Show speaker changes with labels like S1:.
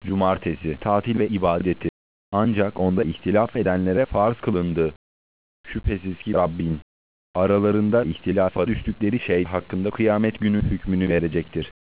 S1: cumartesi, tatil ve ibadeti. Ancak onda ihtilaf edenlere farz kılındı. Şüphesiz ki Rabbin, aralarında ihtilafa düştükleri şey hakkında kıyamet günü hükmünü verecektir.